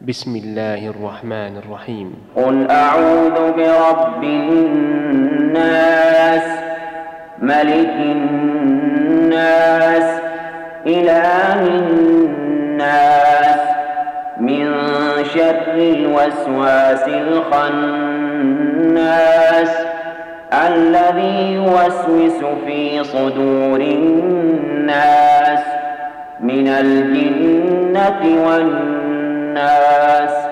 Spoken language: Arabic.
بسم الله الرحمن الرحيم. قل أعوذ برب الناس ملك الناس إله الناس من شر الوسواس الخناس الذي يوسوس في صدور الناس من الجنة والناس.